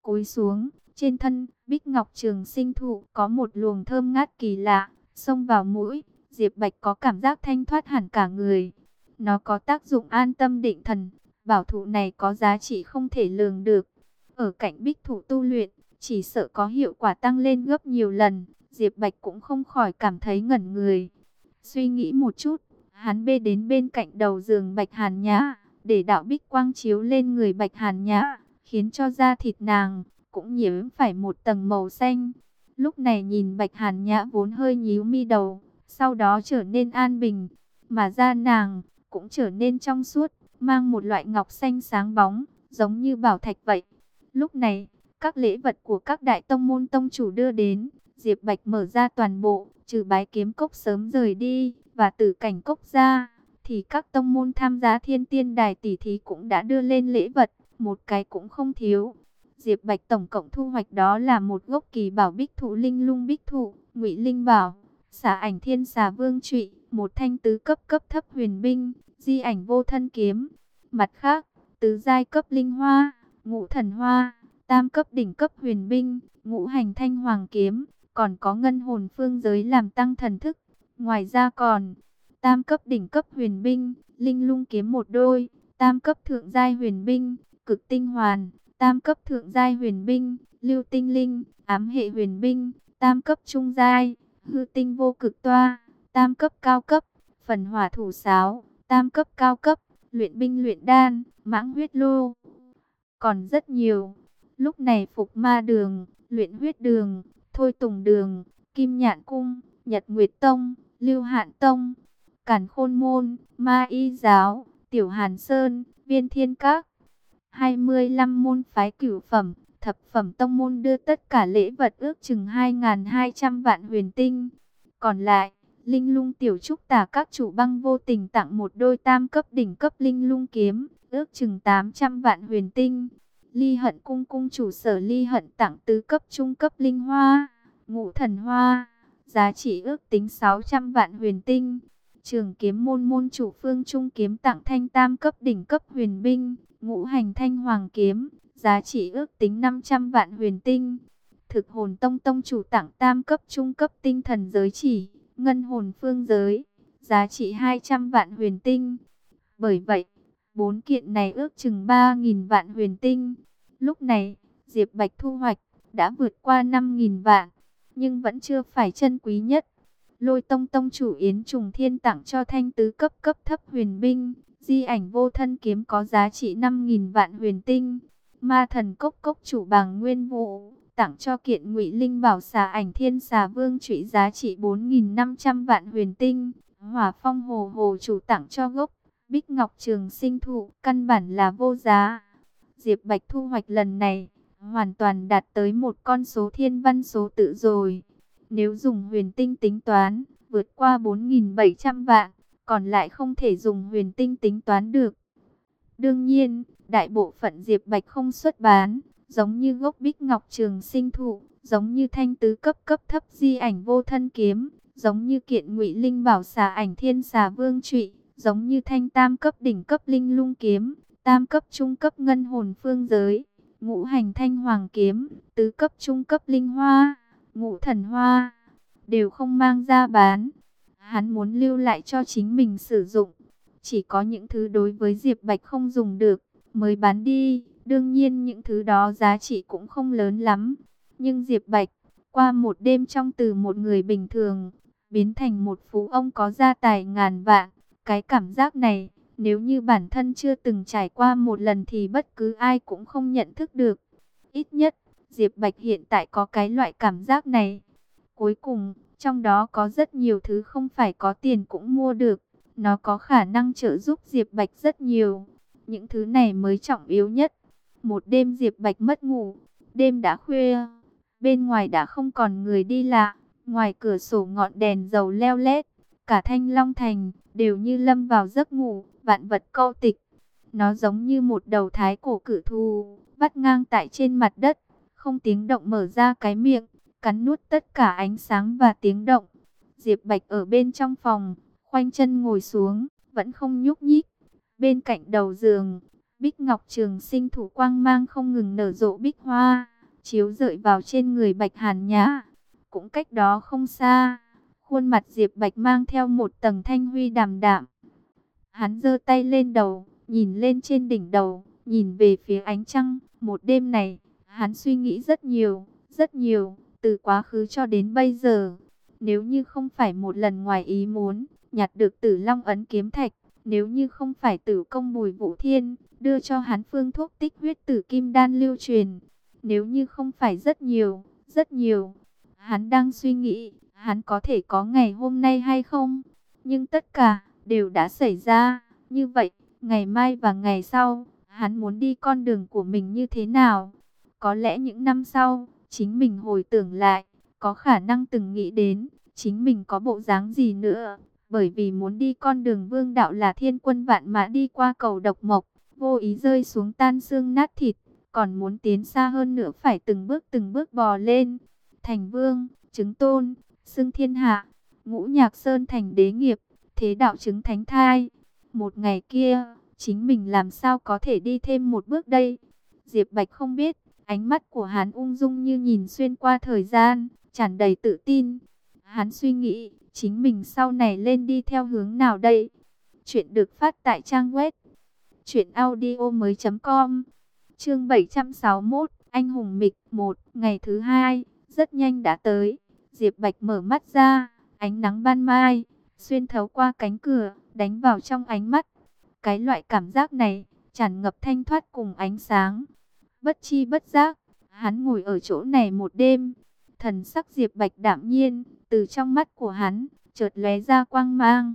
cúi xuống, trên thân Bích Ngọc Trường Sinh thụ có một luồng thơm ngát kỳ lạ, xông vào mũi, Diệp Bạch có cảm giác thanh thoát hẳn cả người. Nó có tác dụng an tâm định thần, bảo thụ này có giá trị không thể lường được. Ở cạnh Bích thụ tu luyện, chỉ sợ có hiệu quả tăng lên gấp nhiều lần, Diệp Bạch cũng không khỏi cảm thấy ngẩn người. Suy nghĩ một chút, hắn bê đến bên cạnh đầu giường Bạch Hàn Nhã, để đạo bích quang chiếu lên người Bạch Hàn Nhã, khiến cho da thịt nàng cũng nhiễm phải một tầng màu xanh. Lúc này nhìn Bạch Hàn Nhã vốn hơi nhíu mi đầu, sau đó trở nên an bình, mà da nàng cũng trở nên trong suốt, mang một loại ngọc xanh sáng bóng, giống như bảo thạch vậy. Lúc này, các lễ vật của các đại tông môn tông chủ đưa đến, Diệp Bạch mở ra toàn bộ, trừ Bái Kiếm Cốc sớm rời đi và Tử Cảnh Cốc ra, thì các tông môn tham gia Thiên Tiên Đài tỷ thí cũng đã đưa lên lễ vật, một cái cũng không thiếu. Diệp Bạch tổng cộng thu hoạch đó là một gốc kỳ bảo bích thụ, linh lung bích thụ, ngụy linh bảo, xà ảnh thiên xà vương trụy, một thanh tứ cấp cấp thấp huyền binh, di ảnh vô thân kiếm. Mặt khác, tứ giai cấp linh hoa, ngũ thần hoa, tam cấp đỉnh cấp huyền binh, ngũ hành thanh hoàng kiếm, còn có ngân hồn phương giới làm tăng thần thức. Ngoài ra còn tam cấp đỉnh cấp huyền binh, linh lung kiếm một đôi, tam cấp thượng giai huyền binh, cực tinh hoàn, tam cấp thượng giai huyền binh, lưu tinh linh, ám hệ huyền binh, tam cấp trung giai, hư tinh vô cực toa, tam cấp cao cấp, phần hỏa thủ sáo, tam cấp cao cấp, luyện binh luyện đan, mãng huyết lô. Còn rất nhiều. Lúc này Phục Ma Đường, Luyện Huyết Đường, Thôi Tùng Đường, Kim Nhạn Cung, Nhật Nguyệt Tông, Lưu Hạn Tông, Càn Khôn Môn, Ma Y Giáo, Tiểu Hàn Sơn, Viên Thiên Các, 25 môn phái cửu phẩm, thập phẩm tông môn đưa tất cả lễ vật ước chừng 2.200 vạn huyền tinh. Còn lại, Linh Lung Tiểu Trúc Tả các chủ băng vô tình tặng một đôi tam cấp đỉnh cấp linh lung kiếm, ước chừng 800 vạn huyền tinh. Ly Hận Cung cung chủ Sở Ly Hận tặng tứ cấp trung cấp linh hoa, ngũ thần hoa, giá trị ước tính 600 vạn huyền tinh. Trường Kiếm môn môn chủ Phương Trung Kiếm tặng thanh tam cấp đỉnh cấp huyền binh, ngũ hành thanh hoàng kiếm, giá trị ước tính 500 vạn huyền tinh. Thực Hồn Tông tông chủ tặng tam cấp trung cấp tinh thần giới chỉ, ngân hồn phương giới, giá trị 200 vạn huyền tinh. Bởi vậy, bốn kiện này ước chừng 3.000 vạn huyền tinh. Lúc này, Diệp Bạch thu hoạch đã vượt qua 5.000 vạn, nhưng vẫn chưa phải chân quý nhất. Lôi Tông tông chủ Yến Trùng Thiên tặng cho thanh tứ cấp cấp thấp huyền binh, di ảnh vô thân kiếm có giá trị 5.000 vạn huyền tinh. Ma Thần Cốc cốc chủ Bàng Nguyên Vũ tặng cho kiện ngụy linh bảo xà ảnh thiên xà vương trụy giá trị 4.500 vạn huyền tinh. Hỏa Phong Hồ Hồ chủ tặng cho gốc Bích Ngọc Trường Sinh thụ, căn bản là vô giá. Diệp Bạch thu hoạch lần này hoàn toàn đạt tới một con số thiên văn số tự rồi. Nếu dùng huyền tinh tính toán, vượt qua 4.700 vạn, còn lại không thể dùng huyền tinh tính toán được. Đương nhiên, đại bộ phận Diệp Bạch không xuất bán, giống như gốc Bích Ngọc Trường Sinh thụ, giống như thanh tứ cấp cấp thấp di ảnh vô thân kiếm, giống như kiện ngụy linh bảo xà ảnh thiên xà vương trụy, giống như thanh tam cấp đỉnh cấp linh lung kiếm, tam cấp trung cấp ngân hồn phương giới, ngũ hành thanh hoàng kiếm, tứ cấp trung cấp linh hoa, ngũ thần hoa, đều không mang ra bán. Hắn muốn lưu lại cho chính mình sử dụng. Chỉ có những thứ đối với Diệp Bạch không dùng được mới bán đi. Đương nhiên những thứ đó giá trị cũng không lớn lắm. Nhưng Diệp Bạch qua một đêm trong từ một người bình thường biến thành một phú ông có gia tài ngàn vạn. Cái cảm giác này, nếu như bản thân chưa từng trải qua một lần thì bất cứ ai cũng không nhận thức được. Ít nhất, Diệp Bạch hiện tại có cái loại cảm giác này. Cuối cùng, trong đó có rất nhiều thứ không phải có tiền cũng mua được. Nó có khả năng trợ giúp Diệp Bạch rất nhiều. Những thứ này mới trọng yếu nhất. Một đêm Diệp Bạch mất ngủ. Đêm đã khuya. Bên ngoài đã không còn người đi lạ. Ngoài cửa sổ ngọn đèn dầu leo lét. Cả Thanh Long Thành đều như lâm vào giấc ngủ. Vạn vật câu tịch. Nó giống như một đầu thái cổ cự thú vắt ngang tại trên mặt đất. Không tiếng động mở ra cái miệng, cắn nuốt tất cả ánh sáng và tiếng động. Diệp Bạch ở bên trong phòng, khoanh chân ngồi xuống, vẫn không nhúc nhích. Bên cạnh đầu giường, Bích Ngọc Trường Sinh thụ quang mang không ngừng nở rộ bích hoa. chiếu rọi vào trên người Bạch Hàn Nhã. Cũng cách đó không xa, khuôn mặt Diệp Bạch mang theo một tầng thanh huy đạm đạm. Hắn giơ tay lên đầu, nhìn lên trên đỉnh đầu, nhìn về phía ánh trăng. Một đêm này, hắn suy nghĩ rất nhiều, từ quá khứ cho đến bây giờ. Nếu như không phải một lần ngoài ý muốn, nhặt được Tử Long ấn kiếm thạch, nếu như không phải Tử công Bùi Vũ Thiên đưa cho hắn phương thuốc tích huyết tử kim đan lưu truyền, nếu như không phải rất nhiều, hắn đang suy nghĩ, hắn có thể có ngày hôm nay hay không? Nhưng tất cả đều đã xảy ra. Như vậy, ngày mai và ngày sau, hắn muốn đi con đường của mình như thế nào? Có lẽ những năm sau, chính mình hồi tưởng lại, có khả năng từng nghĩ đến, chính mình có bộ dáng gì nữa. Bởi vì muốn đi con đường vương đạo là thiên quân vạn mã đi qua cầu độc mộc, vô ý rơi xuống tan xương nát thịt. Còn muốn tiến xa hơn nữa phải từng bước bò lên. Thành vương, chứng tôn, xưng thiên hạ, ngũ nhạc sơn thành đế nghiệp, thế đạo chứng thánh thai. Một ngày kia, chính mình làm sao có thể đi thêm một bước đây? Diệp Bạch không biết, ánh mắt của hắn ung dung như nhìn xuyên qua thời gian, tràn đầy tự tin. Hắn suy nghĩ, chính mình sau này lên đi theo hướng nào đây? Chuyện được phát tại trang web truyệnaudiomoi.com. Chương 761, anh hùng mịch 1, ngày thứ hai, rất nhanh đã tới. Diệp Bạch mở mắt ra, ánh nắng ban mai xuyên thấu qua cánh cửa, đánh vào trong ánh mắt. Cái loại cảm giác này tràn ngập thanh thoát cùng ánh sáng. Bất chi bất giác, hắn ngồi ở chỗ này một đêm. Thần sắc Diệp Bạch đạm nhiên, từ trong mắt của hắn chợt lóe ra quang mang.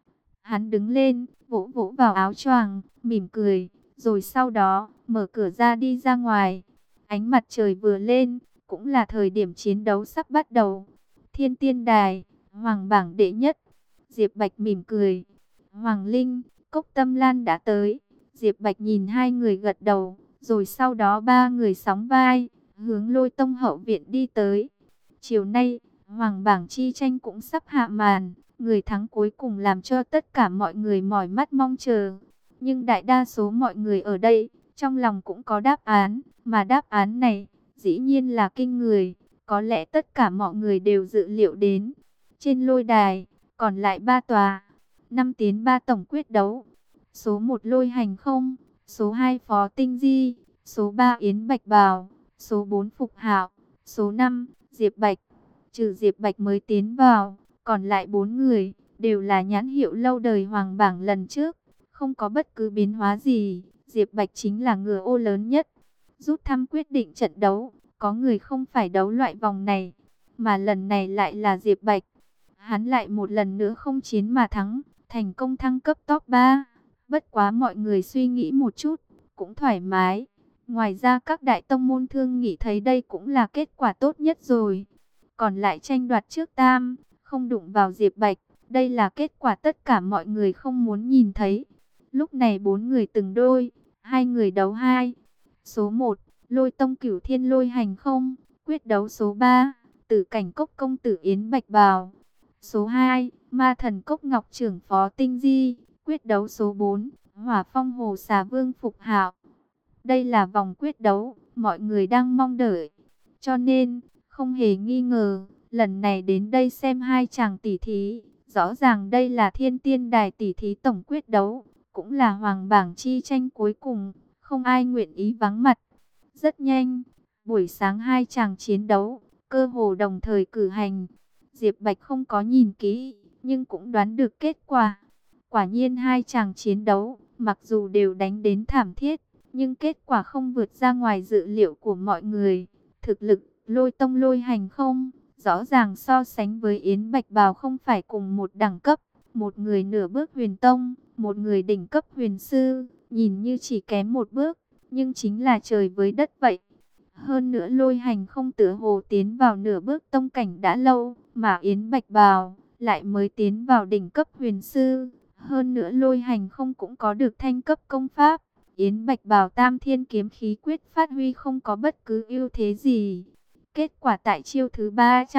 Hắn đứng lên, vỗ vỗ vào áo choàng, mỉm cười, rồi sau đó mở cửa ra đi ra ngoài. Ánh mặt trời vừa lên, cũng là thời điểm chiến đấu sắp bắt đầu. Thiên Tiên Đài, Hoàng bảng đệ nhất. Diệp Bạch mỉm cười. Hoàng Linh, Cốc Tâm Lan đã tới. Diệp Bạch nhìn hai người gật đầu, rồi sau đó ba người sóng vai, hướng Lôi Tông hậu viện đi tới. Chiều nay, Hoàng bảng chi tranh cũng sắp hạ màn. Người thắng cuối cùng làm cho tất cả mọi người mỏi mắt mong chờ. Nhưng đại đa số mọi người ở đây, trong lòng cũng có đáp án. Mà đáp án này, dĩ nhiên là kinh người. Có lẽ tất cả mọi người đều dự liệu đến. Trên lôi đài, còn lại 3 tòa. 5 tiến 3 tổng quyết đấu. Số 1 Lôi Hành Không, số 2 Phó Tinh Di, số 3 Yến Bạch Bào, số 4 Phục Hạo, số 5 Diệp Bạch. Trừ Diệp Bạch mới tiến vào, còn lại 4 người đều là nhãn hiệu lâu đời hoàng bảng lần trước, không có bất cứ biến hóa gì. Diệp Bạch chính là ngựa ô lớn nhất. Rút thăm quyết định trận đấu, có người không phải đấu loại vòng này, mà lần này lại là Diệp Bạch. Hắn lại một lần nữa không chiến mà thắng, thành công thăng cấp top 3. Bất quá mọi người suy nghĩ một chút, cũng thoải mái. Ngoài ra các đại tông môn thương nghĩ thấy đây cũng là kết quả tốt nhất rồi. Còn lại tranh đoạt trước tam, không đụng vào Diệp Bạch, đây là kết quả tất cả mọi người không muốn nhìn thấy. Lúc này 4 người từng đôi, 2 người đấu 2. Số 1, Lôi Tông Cửu Thiên Lôi Hành Không, quyết đấu số 3, Tử Cảnh Cốc Công Tử Yến Bạch Bào. Số 2, Ma Thần Cốc Ngọc Trưởng Phó Tinh Di, quyết đấu số 4, Hỏa Phong Hồ Xà Vương Phục Hạo. Đây là vòng quyết đấu, mọi người đang mong đợi. Cho nên, không hề nghi ngờ, lần này đến đây xem hai chàng tỷ thí, rõ ràng đây là Thiên Tiên Đài tỷ thí tổng quyết đấu, cũng là hoàng bảng chi tranh cuối cùng, không ai nguyện ý vắng mặt. Rất nhanh, buổi sáng hai chàng chiến đấu, cơ hồ đồng thời cử hành. Diệp Bạch không có nhìn kỹ, nhưng cũng đoán được kết quả. Quả nhiên hai chàng chiến đấu, mặc dù đều đánh đến thảm thiết, nhưng kết quả không vượt ra ngoài dự liệu của mọi người. Thực lực, Lôi Tông Lôi Hành Không, rõ ràng so sánh với Yến Bạch Bào không phải cùng một đẳng cấp. Một người nửa bước huyền tông, một người đỉnh cấp huyền sư, nhìn như chỉ kém một bước, nhưng chính là trời với đất vậy. Hơn nữa Lôi Hành Không tựa hồ tiến vào nửa bước tông cảnh đã lâu, mà Yến Bạch Bào lại mới tiến vào đỉnh cấp huyền sư. Hơn nữa Lôi Hành Không cũng có được thanh cấp công pháp. Yến Bạch Bào Tam Thiên Kiếm Khí quyết phát huy không có bất cứ ưu thế gì. Kết quả tại chiêu thứ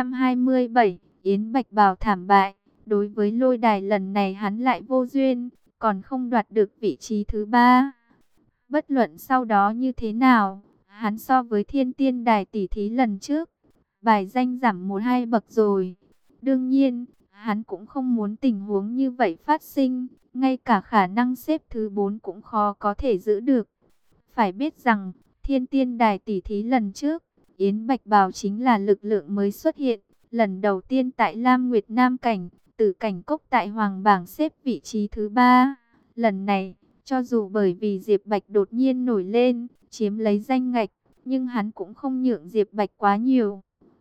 327, Yến Bạch Bào thảm bại. Đối với lôi đài lần này hắn lại vô duyên, còn không đoạt được vị trí thứ 3. Bất luận sau đó như thế nào, Hắn so với Thiên Tiên Đài tỷ thí lần trước, bài danh giảm 1-2 bậc rồi. Đương nhiên, hắn cũng không muốn tình huống như vậy phát sinh, ngay cả khả năng xếp thứ 4 cũng khó có thể giữ được. Phải biết rằng, Thiên Tiên Đài tỷ thí lần trước, Yến Bạch Bào chính là lực lượng mới xuất hiện, lần đầu tiên tại Lam Nguyệt Nam Cảnh, Tử Cảnh Cốc tại Hoàng bảng xếp vị trí thứ 3. Lần này, cho dù bởi vì Diệp Bạch đột nhiên nổi lên, chiếm lấy danh ngạch, nhưng hắn cũng không nhượng Diệp Bạch quá nhiều.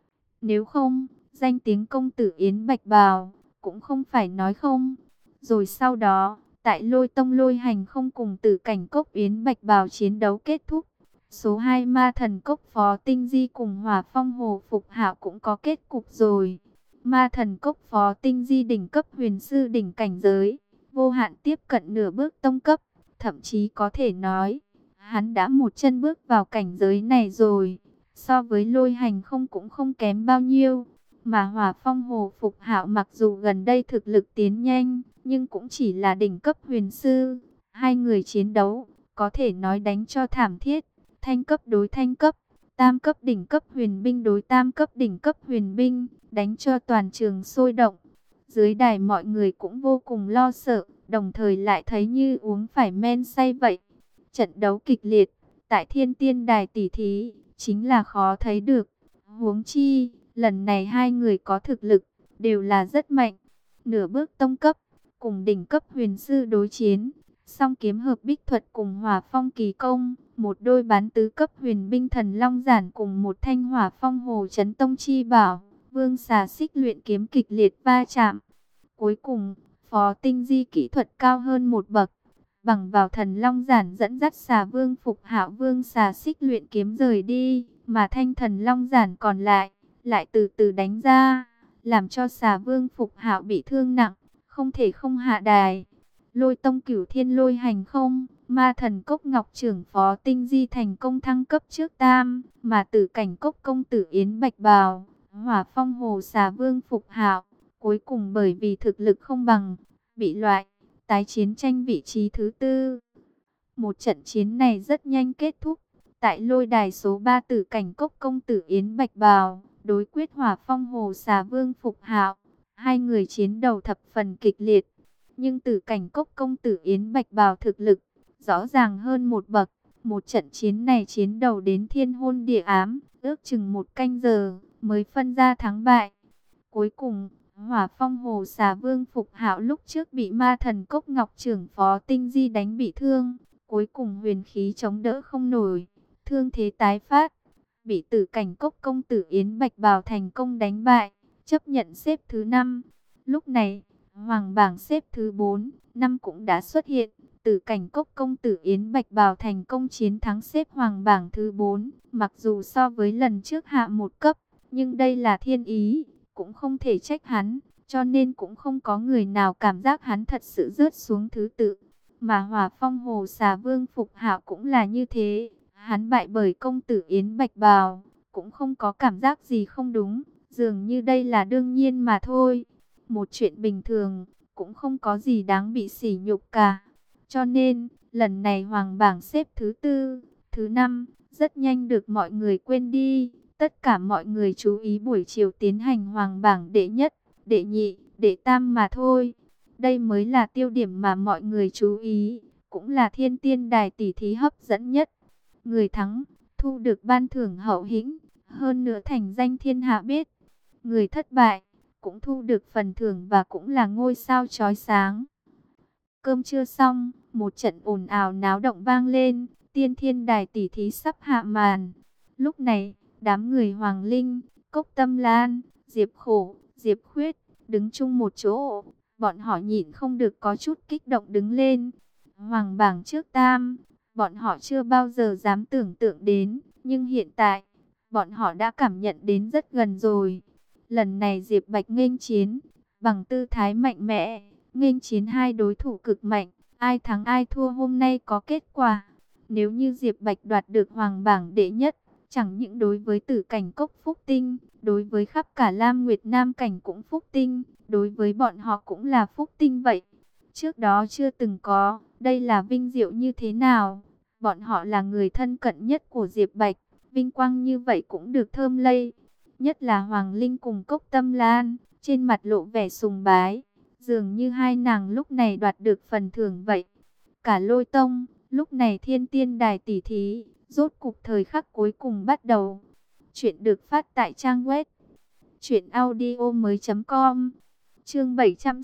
Nếu không, danh tiếng công tử Yến Bạch Bào, cũng không phải nói không. Rồi sau đó, tại Lôi Tông Lôi Hành không cùng Tử Cảnh Cốc Yến Bạch Bào chiến đấu kết thúc. Số 2 Ma Thần Cốc Phó Tinh Di cùng Hỏa Phong Hồ Phục Hạo cũng có kết cục rồi. Ma Thần Cốc Phó Tinh Di đỉnh cấp huyền sư đỉnh cảnh giới, vô hạn tiếp cận nửa bước tông cấp, thậm chí có thể nói, hắn đã một chân bước vào cảnh giới này rồi. So với Lôi Hành không cũng không kém bao nhiêu. Mà Hỏa Phong Hồ Phục Hạo mặc dù gần đây thực lực tiến nhanh, nhưng cũng chỉ là đỉnh cấp huyền sư. Hai người chiến đấu, có thể nói đánh cho thảm thiết. Thanh cấp đối thanh cấp, tam cấp đỉnh cấp huyền binh đối tam cấp đỉnh cấp huyền binh, đánh cho toàn trường sôi động. Dưới đài mọi người cũng vô cùng lo sợ, đồng thời lại thấy như uống phải men say vậy. Trận đấu kịch liệt, tại Thiên Tiên Đài tỷ thí, chính là khó thấy được. Huống chi, lần này hai người có thực lực, đều là rất mạnh. Nửa bước tông cấp, cùng đỉnh cấp huyền sư đối chiến. Song kiếm hợp bích thuật cùng hỏa phong kỳ công, một đôi bán tứ cấp huyền binh thần long giản cùng một thanh hỏa phong hồ chấn tông chi bảo, vương xà xích luyện kiếm kịch liệt va chạm. Cuối cùng, Phó Tinh Di kỹ thuật cao hơn một bậc, bằng vào thần long giản dẫn dắt xà vương Phục Hạo vương xà xích luyện kiếm rời đi, mà thanh thần long giản còn lại từ từ đánh ra, làm cho xà vương Phục Hạo bị thương nặng, không thể không hạ đài. Lôi Tông Cửu Thiên Lôi Hành không, Ma Thần Cốc Ngọc Trưởng Phó Tinh Di thành công thăng cấp trước tam, mà Tử Cảnh Cốc công tử Yến Bạch Bào, Hỏa Phong Hồ xà vương Phục Hạo, cuối cùng bởi vì thực lực không bằng, bị loại, tái chiến tranh vị trí thứ 4. Một trận chiến này rất nhanh kết thúc, tại lôi đài số 3 Tử Cảnh Cốc công tử Yến Bạch Bào, đối quyết Hỏa Phong Hồ xà vương Phục Hạo. Hai người chiến đầu thập phần kịch liệt, nhưng Tử Cảnh Cốc công tử Yến Bạch Bào thực lực rõ ràng hơn một bậc. Một trận chiến này chiến đầu đến thiên hôn địa ám, ước chừng 1 canh giờ mới phân ra thắng bại. Cuối cùng, Hỏa Phong Hồ xà vương Phục Hạo lúc trước bị Ma Thần Cốc Ngọc Trưởng Phó Tinh Di đánh bị thương, cuối cùng huyền khí chống đỡ không nổi, thương thế tái phát, bị Tử Cảnh Cốc công tử Yến Bạch Bào thành công đánh bại, chấp nhận xếp thứ 5. Lúc này, Hoàng bảng xếp thứ 4, 5 cũng đã xuất hiện. Tử Cảnh Cốc công tử Yến Bạch Bào thành công chiến thắng xếp Hoàng bảng thứ 4. Mặc dù so với lần trước hạ một cấp, nhưng đây là thiên ý, cũng không thể trách hắn. Cho nên cũng không có người nào cảm giác hắn thật sự rớt xuống thứ tự. Mà Hỏa Phong Hồ xà vương Phục Hạo cũng là như thế. Hắn bại bởi công tử Yến Bạch Bào, cũng không có cảm giác gì không đúng. Dường như đây là đương nhiên mà thôi. Một chuyện bình thường, cũng không có gì đáng bị sỉ nhục cả. Cho nên, lần này Hoàng bảng xếp thứ 4, thứ 5, rất nhanh được mọi người quên đi. Tất cả mọi người chú ý buổi chiều tiến hành Hoàng bảng đệ nhất, đệ nhị, đệ tam mà thôi. Đây mới là tiêu điểm mà mọi người chú ý, cũng là Thiên Tiên Đài tỷ thí hấp dẫn nhất. Người thắng, thu được ban thưởng hậu hĩnh, hơn nữa thành danh thiên hạ biết. Người thất bại, cũng thu được phần thưởng và cũng là ngôi sao chói sáng. Cơm trưa xong, một trận ồn ào náo động vang lên, Tiên Thiên Đài tỷ thí sắp hạ màn. Lúc này, đám người Hoàng Linh, Cốc Tâm Lan, Diệp Khổ, Diệp Khuyết, đứng chung một chỗ, bọn họ nhịn không được có chút kích động đứng lên. Hoàng bảng trước tam, bọn họ chưa bao giờ dám tưởng tượng đến, nhưng hiện tại, bọn họ đã cảm nhận đến rất gần rồi. Lần này Diệp Bạch nghênh chiến, bằng tư thái mạnh mẽ, nghênh chiến hai đối thủ cực mạnh, ai thắng ai thua hôm nay có kết quả. Nếu như Diệp Bạch đoạt được Hoàng bảng đệ nhất, chẳng những đối với Tử Cảnh Cốc phúc tinh, đối với khắp cả Lam Nguyệt Nam Cảnh cũng phúc tinh, đối với bọn họ cũng là phúc tinh vậy. Trước đó chưa từng có, đây là vinh diệu như thế nào? Bọn họ là người thân cận nhất của Diệp Bạch, vinh quang như vậy cũng được thơm lây. Nhất là Hoàng Linh cùng Cốc Tâm Lan, trên mặt lộ vẻ sùng bái, dường như hai nàng lúc này đoạt được phần thưởng vậy. Cả Lôi Tông, lúc này Thiên Tiên Đài tỷ thí, rốt cục thời khắc cuối cùng bắt đầu. Chuyện được phát tại trang web truyệnaudiomoi.com. Chương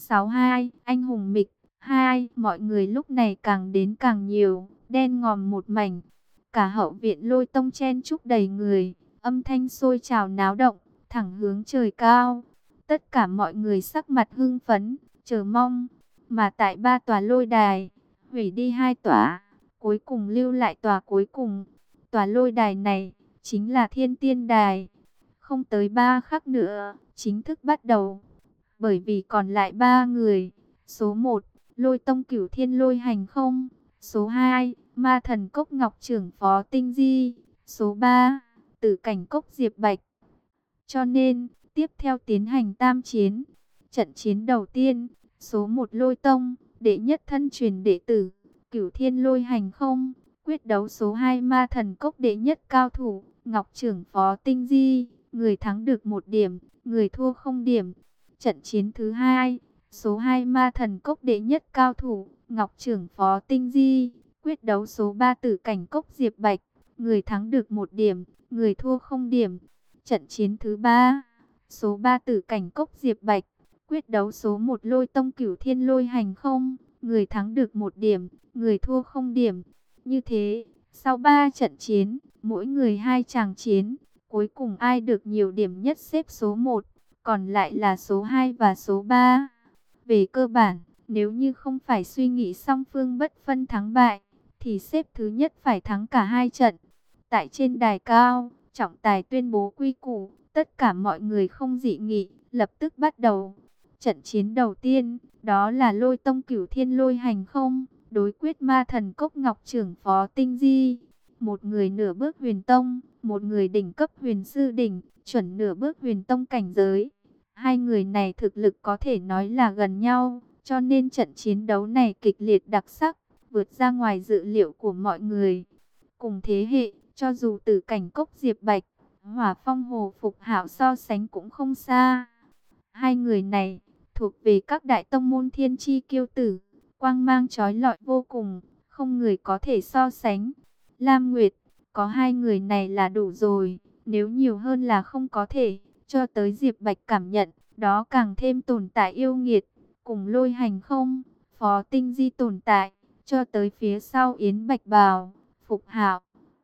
762, anh hùng mịch 2, mọi người lúc này càng đến càng nhiều, đen ngòm một mảnh. Cả hậu viện Lôi Tông chen chúc đầy người, âm thanh sôi trào náo động, thẳng hướng trời cao. Tất cả mọi người sắc mặt hưng phấn, chờ mong. Mà tại 3 tòa lôi đài, hủy đi 2 tòa, cuối cùng lưu lại tòa cuối cùng. Tòa lôi đài này chính là Thiên Tiên Đài. Không tới 3 khắc nữa, chính thức bắt đầu. Bởi vì còn lại 3 người. Số 1, Lôi Tông Cửu Thiên Lôi Hành Không. Số 2, Ma Thần Cốc Ngọc Trưởng Phó Tinh Di. Số 3, Tử Cảnh Cốc Diệp Bạch. Cho nên, tiếp theo tiến hành tam chiến. Trận chiến đầu tiên, số 1 Lôi Tông, đệ nhất thân truyền đệ tử, Cửu Thiên Lôi Hành Không, quyết đấu số 2 Ma Thần Cốc đệ nhất cao thủ, Ngọc Trưởng Phó Tinh Di, người thắng được 1 điểm, người thua 0 điểm. Trận chiến thứ 2, số 2 Ma Thần Cốc đệ nhất cao thủ, Ngọc Trưởng Phó Tinh Di, quyết đấu số 3 Tử Cảnh Cốc Diệp Bạch, người thắng được 1 điểm, người thua 0 điểm. Trận chiến thứ 3, số 3 Tử Cảnh Cốc Diệp Bạch, quyết đấu số 1 Lôi Tông Cửu Thiên Lôi Hành Không, người thắng được 1 điểm, người thua 0 điểm. Như thế, sau 3 trận chiến, mỗi người 2 tràng chiến, cuối cùng ai được nhiều điểm nhất xếp số 1, còn lại là số 2 và số 3. Về cơ bản, nếu như không phải suy nghĩ song phương bất phân thắng bại, thì xếp thứ nhất phải thắng cả 2 trận. Tại trên đài cao, trọng tài tuyên bố quy củ, tất cả mọi người không dị nghị, lập tức bắt đầu. Trận chiến đầu tiên, đó là Lôi Tông Cửu Thiên Lôi Hành Không, đối quyết Ma Thần Cốc Ngọc Trưởng Phó Tinh Di. Một người nửa bước huyền tông, một người đỉnh cấp huyền sư đỉnh, chuẩn nửa bước huyền tông cảnh giới. Hai người này thực lực có thể nói là gần nhau, cho nên trận chiến đấu này kịch liệt đặc sắc, vượt ra ngoài dự liệu của mọi người. Cùng thế hệ, cho dù Tử Cảnh Cốc Diệp Bạch, Hỏa Phong Hồ Phục Hạo so sánh cũng không xa. Hai người này thuộc về các đại tông môn thiên chi kiêu tử, quang mang chói lọi vô cùng, không người có thể so sánh. Lam Nguyệt, có hai người này là đủ rồi, nếu nhiều hơn là không có thể. Cho tới Diệp Bạch cảm nhận, đó càng thêm tồn tại yêu nghiệt, cùng Lôi Hành Không, Phó Tinh Di tồn tại, cho tới phía sau Yến Bạch Bào, Phục Hạo.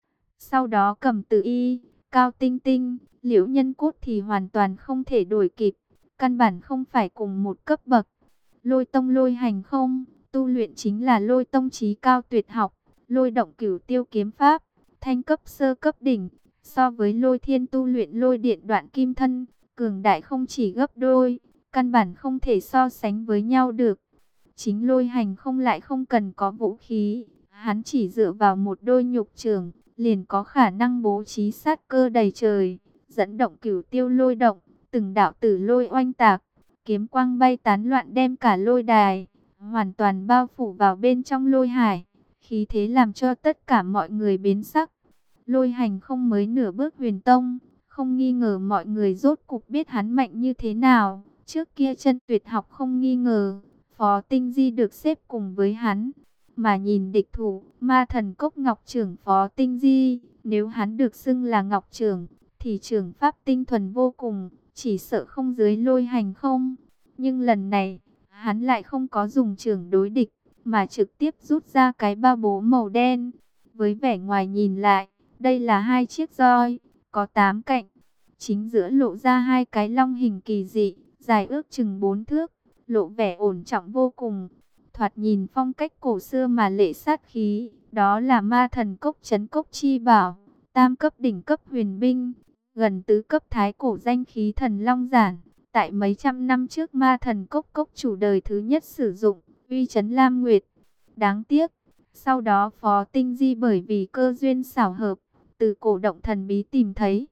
Sau đó Cầm Tử Y, Cao Tinh Tinh, Liễu Nhân Cốt thì hoàn toàn không thể đuổi kịp, căn bản không phải cùng một cấp bậc. Lôi Tông Lôi Hành Không, tu luyện chính là Lôi Tông chí cao tuyệt học, Lôi Động Cửu Tiêu kiếm pháp, thanh cấp sơ cấp đỉnh. So với Lôi Thiên tu luyện Lôi Điện Đoạn Kim Thân, cường đại không chỉ gấp đôi, căn bản không thể so sánh với nhau được. Chính Lôi Hành Không lại không cần có vũ khí, hắn chỉ dựa vào một đôi nhục trường, liền có khả năng bố trí sát cơ đầy trời, dẫn động cửu tiêu lôi động, từng đạo tử lôi oanh tạc, kiếm quang bay tán loạn đem cả lôi đài hoàn toàn bao phủ vào bên trong lôi hải, khí thế làm cho tất cả mọi người biến sắc. Lôi Hành Không mới nửa bước huyền tông, không nghi ngờ mọi người rốt cục biết hắn mạnh như thế nào. Trước kia chân tuyệt học không nghi ngờ, Phó Tinh Di được xếp cùng với hắn. Mà nhìn địch thủ, Ma Thần Cốc Ngọc Trưởng Phó Tinh Di, nếu hắn được xưng là Ngọc Trưởng, thì trưởng pháp tinh thuần vô cùng, chỉ sợ không dưới Lôi Hành Không. Nhưng lần này, hắn lại không có dùng trưởng đối địch, mà trực tiếp rút ra cái ba bố màu đen. Với vẻ ngoài nhìn lại, đây là 2 chiếc roi, có 8 cạnh. Chính giữa lộ ra 2 cái long hình kỳ dị, dài ước chừng 4 thước, lộ vẻ ổn trọng vô cùng. Thoạt nhìn phong cách cổ xưa mà lệ sát khí, đó là Ma Thần Cốc Trấn Cốc Chi Bảo, tam cấp đỉnh cấp huyền binh, gần tứ cấp thái cổ danh khí thần long giản. Tại mấy trăm năm trước Ma Thần Cốc cốc chủ đời thứ nhất sử dụng, uy chấn Lam Nguyệt. Đáng tiếc, sau đó Phó Tinh Di bởi vì cơ duyên xảo hợp, từ cổ động thần bí tìm thấy.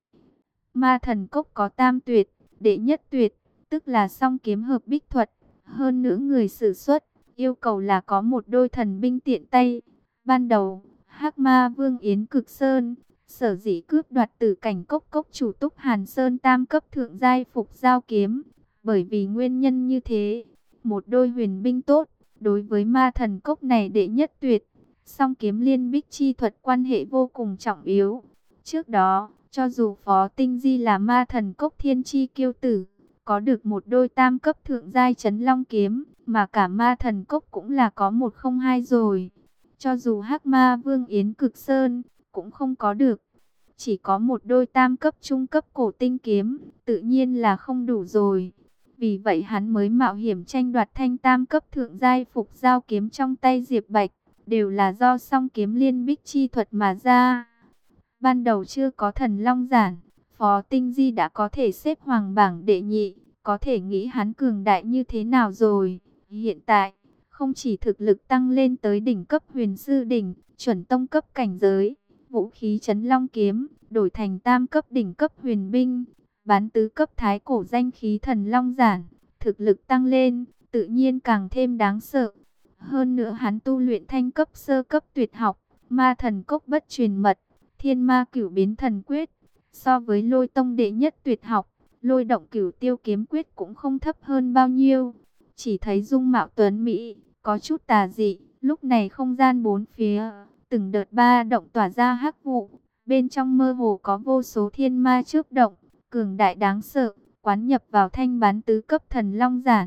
Ma Thần Cốc có tam tuyệt, đệ nhất tuyệt, tức là song kiếm hợp bích thuật. Hơn nữa người sử xuất, yêu cầu là có một đôi thần binh tiện tay. Ban đầu, Hắc Ma Vương Yến Cực Sơn, sở dĩ cướp đoạt Tử Cảnh Cốc cốc chủ Túc Hàn Sơn tam cấp thượng giai phục giao kiếm, bởi vì nguyên nhân như thế, một đôi huyền binh tốt, đối với ma thần cốc này đệ nhất tuyệt, song kiếm liên bích chi thuật quan hệ vô cùng trọng yếu. Trước đó, cho dù Phó Tinh Di là ma thần cốc thiên chi kiêu tử, có được một đôi tam cấp thượng giai chấn long kiếm, mà cả ma thần cốc cũng là có một không hai rồi. Cho dù Hắc Ma Vương Yến Cực Sơn cũng không có được, chỉ có một đôi tam cấp trung cấp cổ tinh kiếm, tự nhiên là không đủ rồi. Vì vậy hắn mới mạo hiểm tranh đoạt thanh tam cấp thượng giai phục giao kiếm trong tay Diệp Bạch, đều là do song kiếm liên bích chi thuật mà ra. Ban đầu chưa có thần long giản, Phó Tinh Di đã có thể xếp hoàng bảng đệ nhị, có thể nghĩ hắn cường đại như thế nào rồi. Hiện tại, không chỉ thực lực tăng lên tới đỉnh cấp huyền sư đỉnh, chuẩn tông cấp cảnh giới, vũ khí chấn long kiếm, đổi thành tam cấp đỉnh cấp huyền binh, bán tứ cấp thái cổ danh khí thần long giản, thực lực tăng lên, tự nhiên càng thêm đáng sợ. Hơn nữa hắn tu luyện thanh cấp sơ cấp tuyệt học, ma thần cốc bất truyền mật, thiên ma cửu biến thần quyết, so với lôi tông đệ nhất tuyệt học, lôi động cửu tiêu kiếm quyết cũng không thấp hơn bao nhiêu. Chỉ thấy dung mạo tuấn Mỹ, có chút tà dị, lúc này không gian bốn phía, từng đợt ba động tỏa ra hắc vụ, bên trong mơ hồ có vô số thiên ma chớp động, cường đại đáng sợ, quán nhập vào thanh bán tứ cấp thần long giản.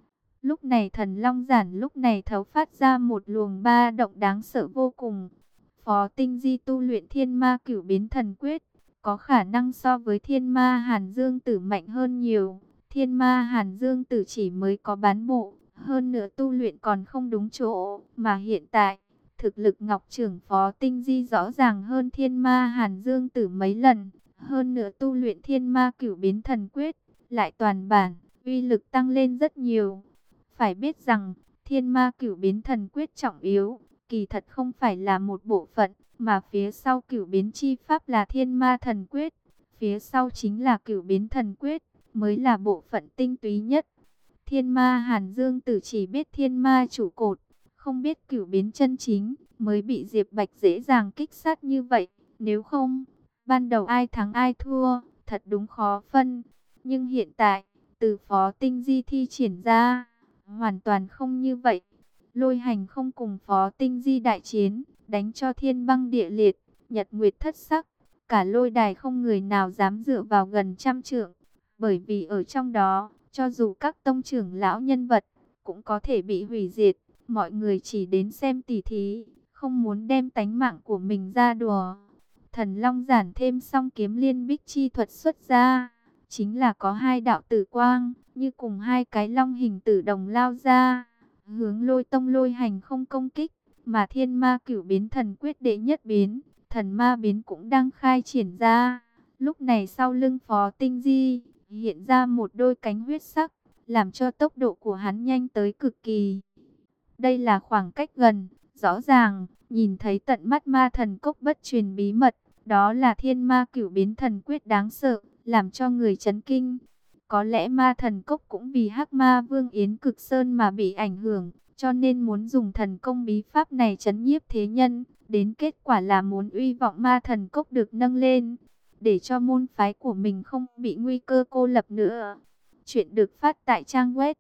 Lúc này thần long giản lúc này thấu phát ra một luồng ba động đáng sợ vô cùng. Phó Tinh Di tu luyện thiên ma cửu biến thần quyết, có khả năng so với thiên ma Hàn Dương Tử mạnh hơn nhiều. Thiên ma Hàn Dương Tử chỉ mới có bán bộ, hơn nữa tu luyện còn không đúng chỗ, mà hiện tại, thực lực Ngọc Trưởng Phó Tinh Di rõ ràng hơn thiên ma Hàn Dương Tử mấy lần, hơn nữa tu luyện thiên ma cửu biến thần quyết, lại toàn bản, uy lực tăng lên rất nhiều. Phải biết rằng, thiên ma cửu biến thần quyết trọng yếu, kỳ thật không phải là một bộ phận, mà phía sau cửu biến chi pháp là thiên ma thần quyết, phía sau chính là cửu biến thần quyết, mới là bộ phận tinh túy nhất. Thiên ma Hàn Dương Tử chỉ biết thiên ma chủ cột, không biết cửu biến chân chính, mới bị Diệp Bạch dễ dàng kích sát như vậy. Nếu không, ban đầu ai thắng ai thua, thật đúng khó phân. Nhưng hiện tại, từ Phó Tinh Di thi triển ra, hoàn toàn không như vậy. Lôi Hành không cùng Phó Tinh Di đại chiến, đánh cho thiên băng địa liệt, nhật nguyệt thất sắc. Cả lôi đài không người nào dám dựa vào gần trăm trượng. Bởi vì ở trong đó, cho dù các tông trưởng lão nhân vật, cũng có thể bị hủy diệt. Mọi người chỉ đến xem tỉ thí, không muốn đem tánh mạng của mình ra đùa. Thần Long giản thêm song kiếm liên bích chi thuật xuất ra, chính là có hai đạo tử quang, như cùng hai cái long hình tử đồng lao ra, hướng Lôi Tông Lôi Hành không công kích, mà thiên ma cửu biến thần quyết đệ nhất biến, thần ma biến cũng đang khai triển ra. Lúc này sau lưng Phó Tinh Di, hiện ra một đôi cánh huyết sắc, làm cho tốc độ của hắn nhanh tới cực kỳ. Đây là khoảng cách gần, rõ ràng, nhìn thấy tận mắt ma thần cốc bất truyền bí mật, đó là thiên ma cửu biến thần quyết đáng sợ, làm cho người chấn kinh. Có lẽ ma thần cốc cũng vì Hắc Ma Vương Yến Cực Sơn mà bị ảnh hưởng, cho nên muốn dùng thần công bí pháp này trấn nhiếp thế nhân, đến kết quả là muốn uy vọng ma thần cốc được nâng lên, để cho môn phái của mình không bị nguy cơ cô lập nữa. Chuyện được phát tại trang web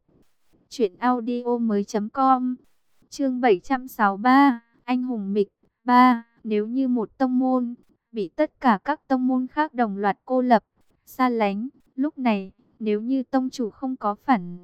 truyệnaudiomoi.com. Chương 763, anh hùng mịch 3, nếu như một tông môn bị tất cả các tông môn khác đồng loạt cô lập, xa lánh, lúc này nếu như tông chủ không có phản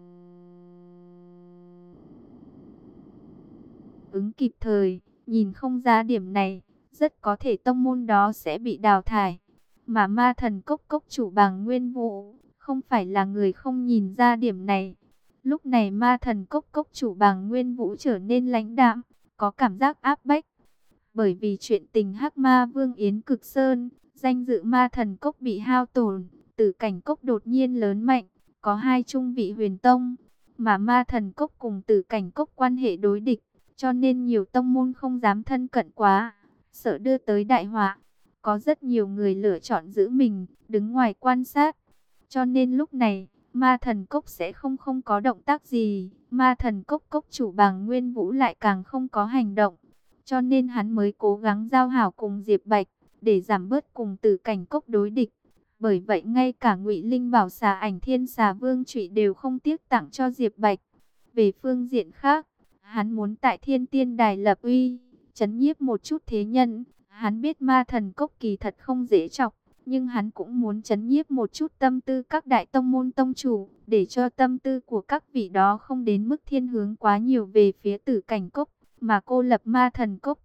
ứng kịp thời, nhìn không ra điểm này, rất có thể tông môn đó sẽ bị đào thải. Mà ma thần cốc cốc chủ Bàng Nguyên Vũ không phải là người không nhìn ra điểm này. Lúc này ma thần cốc cốc chủ Bàng Nguyên Vũ trở nên lãnh đạm, có cảm giác áp bách. Bởi vì chuyện tình Hắc Ma Vương Yến Cực Sơn, danh dự ma thần cốc bị hao tổn, Tử Cảnh cốc đột nhiên lớn mạnh, có hai trung vị huyền tông, mà ma thần cốc cùng Tử Cảnh cốc quan hệ đối địch, cho nên nhiều tông môn không dám thân cận quá, sợ đưa tới đại họa. Có rất nhiều người lựa chọn giữ mình, đứng ngoài quan sát. Cho nên lúc này, ma thần cốc sẽ không có động tác gì. Ma thần cốc cốc chủ Bàng Nguyên Vũ lại càng không có hành động. cho nên hắn mới cố gắng giao hảo cùng Diệp Bạch, để giảm bớt cùng Tử Cảnh Cốc đối địch. Bởi vậy ngay cả Ngụy Linh Bảo Xà Ảnh Thiên Xà Vương Trụy đều không tiếc tặng cho Diệp Bạch. Về phương diện khác, hắn muốn tại Thiên Tiên Đài lập uy, trấn nhiếp một chút thế nhân. Hắn biết Ma Thần Cốc kỳ thật không dễ chọc, nhưng hắn cũng muốn trấn nhiếp một chút tâm tư các đại tông môn tông chủ, để cho tâm tư của các vị đó không đến mức thiên hướng quá nhiều về phía Tử Cảnh Cốc, mà cô lập Ma Thần Cốc.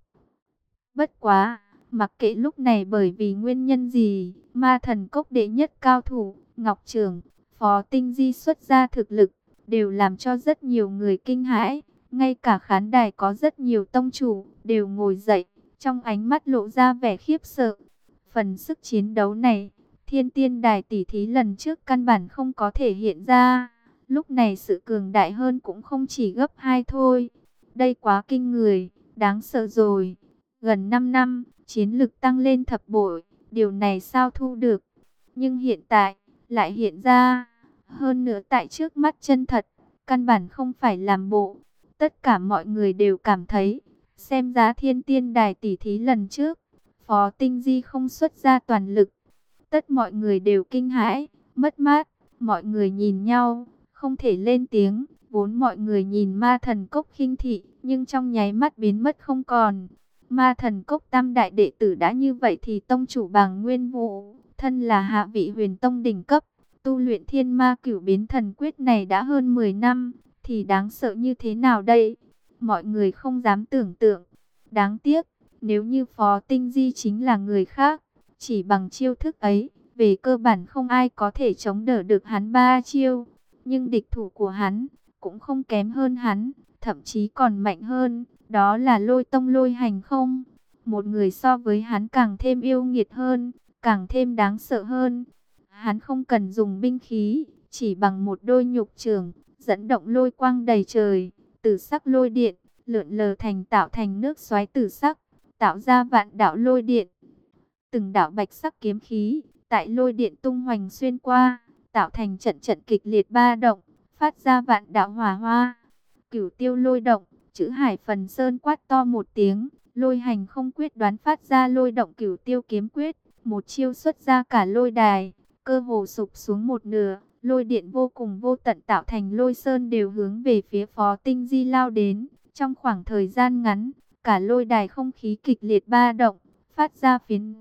Bất quá, mặc kệ lúc này bởi vì nguyên nhân gì, Ma Thần Cốc đệ nhất cao thủ, Ngọc Trường, Phó Tinh Di xuất ra thực lực, đều làm cho rất nhiều người kinh hãi. Ngay cả khán đài có rất nhiều tông chủ, đều ngồi dậy, trong ánh mắt lộ ra vẻ khiếp sợ. Phần sức chiến đấu này, Thiên Tiên Đài tỷ thí lần trước căn bản không có thể hiện ra. Lúc này sự cường đại hơn cũng không chỉ gấp 2 thôi. Đây quá kinh người, đáng sợ rồi. Gần 5 năm, chiến lực tăng lên thập bội, điều này sao thu được. Nhưng hiện tại, lại hiện ra. Hơn nữa tại trước mắt chân thật, căn bản không phải làm bộ. Tất cả mọi người đều cảm thấy, xem giá Thiên Tiên Đài tỷ thí lần trước, Phó Tinh Di không xuất ra toàn lực. Tất mọi người đều kinh hãi, mất mát, mọi người nhìn nhau, không thể lên tiếng. Vốn mọi người nhìn Ma Thần Cốc khinh thị, nhưng trong nháy mắt biến mất không còn. Ma Thần Cốc tam đại đệ tử đã như vậy thì tông chủ Bàng Nguyên Vũ, thân là hạ vị huyền tông đỉnh cấp, tu luyện Thiên Ma Cửu Biến Thần Quyết này đã hơn 10 năm, thì đáng sợ như thế nào đây? Mọi người không dám tưởng tượng. Đáng tiếc, nếu như Phó Tinh Di chính là người khác, chỉ bằng chiêu thức ấy, về cơ bản không ai có thể chống đỡ được hắn 3 chiêu. Nhưng địch thủ của hắn cũng không kém hơn hắn, thậm chí còn mạnh hơn, đó là Lôi Tông Lôi Hành Không. Một người so với hắn càng thêm yêu nghiệt hơn, càng thêm đáng sợ hơn. Hắn không cần dùng binh khí, chỉ bằng một đôi nhục trường, dẫn động lôi quang đầy trời, tử sắc lôi điện, lượn lờ tạo thành nước xoáy tử sắc, tạo ra vạn đạo lôi điện. Từng đạo bạch sắc kiếm khí, tại lôi điện tung hoành xuyên qua, tạo thành trận trận kịch liệt ba động, phát ra vạn đạo hỏa hoa. Cửu Tiêu Lôi Động, chữ Hải Phần Sơn quát to một tiếng, Lôi Hành Không quyết đoán phát ra Lôi Động Cửu Tiêu kiếm quyết, một chiêu xuất ra cả lôi đài, cơ hồ sụp xuống một nửa. Lôi điện vô cùng vô tận tạo thành lôi sơn đều hướng về phía Phó Tinh Di lao đến. Trong khoảng thời gian ngắn, cả lôi đài không khí kịch liệt ba động, phát ra phiến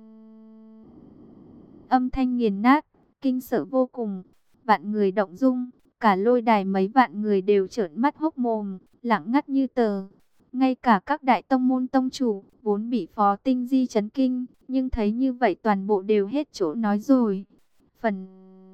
âm thanh nghiền nát, kinh sợ vô cùng. Vạn người động dung, cả lôi đài mấy vạn người đều trợn mắt hốc mồm, lặng ngắt như tờ. Ngay cả các đại tông môn tông chủ, vốn bị Phó Tinh Di chấn kinh, nhưng thấy như vậy toàn bộ đều hết chỗ nói rồi. Phần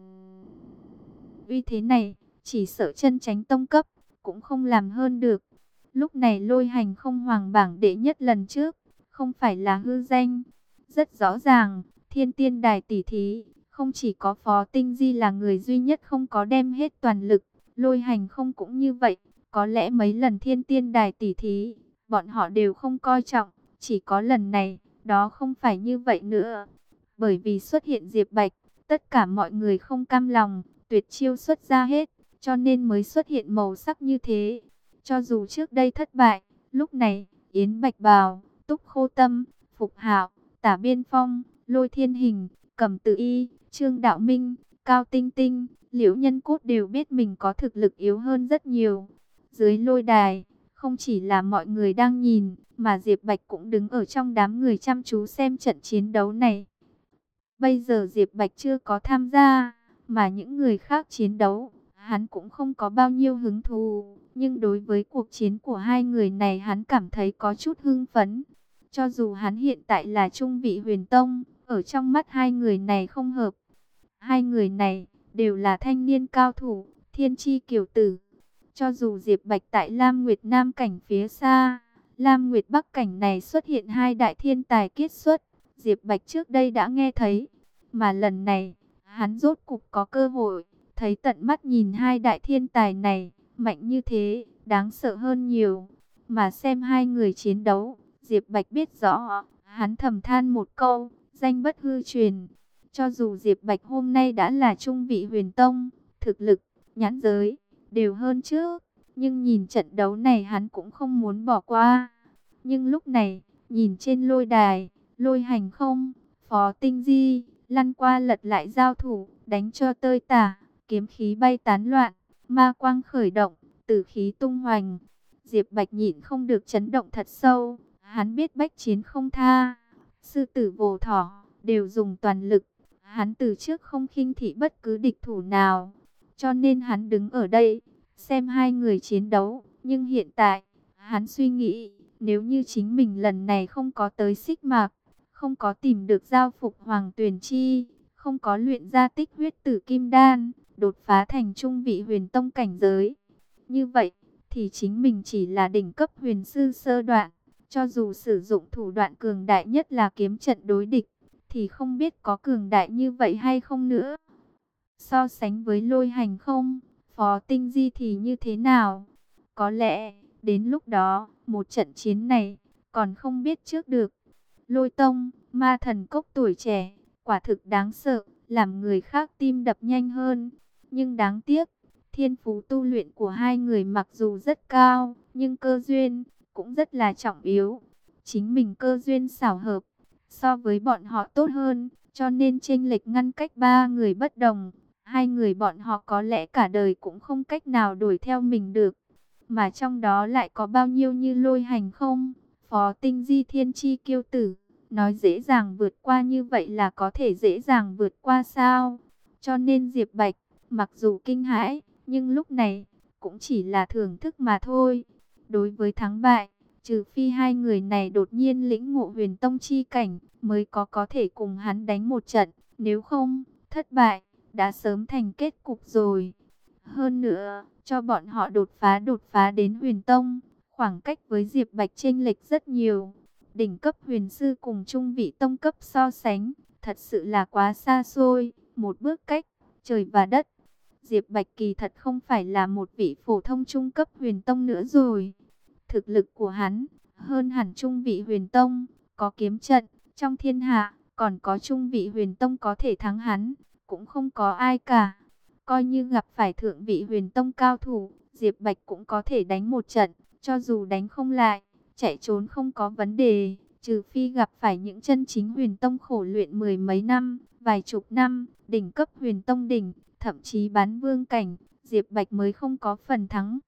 uy thế này, chỉ sợ chân chánh tông cấp, cũng không làm hơn được. Lúc này Lôi Hành Không hoàng bảng đệ nhất lần trước, không phải là hư danh. Rất rõ ràng, Thiên Tiên Đài tỷ thí, không chỉ có Phó Tinh Di là người duy nhất không có đem hết toàn lực, Lôi Hành Không cũng như vậy. Có lẽ mấy lần Thiên Tiên Đài tỷ thí, bọn họ đều không coi trọng, chỉ có lần này, đó không phải như vậy nữa. Bởi vì xuất hiện Diệp Bạch, tất cả mọi người không cam lòng, tuyệt chiêu xuất ra hết, cho nên mới xuất hiện màu sắc như thế. Cho dù trước đây thất bại, lúc này, Yến Bạch Bào, Túc Khô Tâm, Phục Hạo, Tả Biên Phong, Lôi Thiên Hình, Cẩm Tử Y, Trương Đạo Minh, Cao Tinh Tinh, Liễu Nhân Cốt đều biết mình có thực lực yếu hơn rất nhiều. Dưới lôi đài, không chỉ là mọi người đang nhìn, mà Diệp Bạch cũng đứng ở trong đám người chăm chú xem trận chiến đấu này. Bây giờ Diệp Bạch chưa có tham gia, mà những người khác chiến đấu, hắn cũng không có bao nhiêu hứng thú. Nhưng đối với cuộc chiến của hai người này hắn cảm thấy có chút hưng phấn. Cho dù hắn hiện tại là trung vị huyền tông, ở trong mắt hai người này không hợp. Hai người này đều là thanh niên cao thủ, thiên chi kiều tử. Cho dù Diệp Bạch tại Lam Nguyệt Nam cảnh phía xa, Lam Nguyệt Bắc cảnh này xuất hiện hai đại thiên tài kiết xuất, Diệp Bạch trước đây đã nghe thấy. Mà lần này, hắn rốt cục có cơ hội, thấy tận mắt nhìn hai đại thiên tài này, mạnh như thế, đáng sợ hơn nhiều. Mà xem hai người chiến đấu, Diệp Bạch biết rõ, hắn thầm than một câu, danh bất hư truyền. Cho dù Diệp Bạch hôm nay đã là trung vị huyền tông, thực lực, nhãn giới, đều hơn trước. Nhưng nhìn trận đấu này hắn cũng không muốn bỏ qua. Nhưng lúc này, nhìn trên lôi đài, Lôi Hành Không, Phó Tinh Di, lăn qua lật lại giao thủ, đánh cho tơi tả, kiếm khí bay tán loạn, ma quang khởi động, tử khí tung hoành. Diệp Bạch nhịn không được chấn động thật sâu, hắn biết bách chiến không tha, sư tử vô thỏ, đều dùng toàn lực. Hắn từ trước không khinh thị bất cứ địch thủ nào, cho nên hắn đứng ở đây, xem hai người chiến đấu. Nhưng hiện tại, hắn suy nghĩ, nếu như chính mình lần này không có tới Xích Mạc, không có tìm được giao phục Hoàng Tuyền Chi, không có luyện ra tích huyết tử kim đan, đột phá thành trung vị huyền tông cảnh giới, như vậy, thì chính mình chỉ là đỉnh cấp huyền sư sơ đoạn. Cho dù sử dụng thủ đoạn cường đại nhất là kiếm trận đối địch, thì không biết có cường đại như vậy hay không nữa. So sánh với Lôi Hành Không, Phó Tinh Di thì như thế nào? Có lẽ, đến lúc đó, một trận chiến này, còn không biết trước được. Lôi Tông, ma thần cốc tuổi trẻ, quả thực đáng sợ, làm người khác tim đập nhanh hơn. Nhưng đáng tiếc, thiên phú tu luyện của hai người mặc dù rất cao, nhưng cơ duyên cũng rất là trọng yếu. Chính mình cơ duyên xảo hợp, so với bọn họ tốt hơn, cho nên chênh lệch ngăn cách ba người bất đồng. Hai người bọn họ có lẽ cả đời cũng không cách nào đuổi theo mình được. Mà trong đó lại có bao nhiêu như Lôi Hành Không, Phó Tinh Di thiên chi kiêu tử. Nói dễ dàng vượt qua như vậy là có thể dễ dàng vượt qua sao? Cho nên Diệp Bạch, mặc dù kinh hãi, nhưng lúc này cũng chỉ là thưởng thức mà thôi. Đối với thắng bại, trừ phi hai người này đột nhiên lĩnh ngộ huyền tông chi cảnh, mới có thể cùng hắn đánh một trận. Nếu không, thất bại, đã sớm thành kết cục rồi. Hơn nữa, cho bọn họ đột phá đến huyền tông, khoảng cách với Diệp Bạch chênh lệch rất nhiều. Đỉnh cấp huyền sư cùng trung vị tông cấp so sánh, thật sự là quá xa xôi, một bước cách trời và đất. Diệp Bạch kỳ thật không phải là một vị phổ thông trung cấp huyền tông nữa rồi. Thực lực của hắn hơn hẳn trung vị huyền tông, có kiếm trận, trong thiên hạ còn có trung vị huyền tông có thể thắng hắn, cũng không có ai cả. Coi như gặp phải thượng vị huyền tông cao thủ, Diệp Bạch cũng có thể đánh một trận, cho dù đánh không lại, chạy trốn không có vấn đề, trừ phi gặp phải những chân chính huyền tông khổ luyện mười mấy năm, vài chục năm, đỉnh cấp huyền tông đỉnh, thậm chí bán vương cảnh, Diệp Bạch mới không có phần thắng.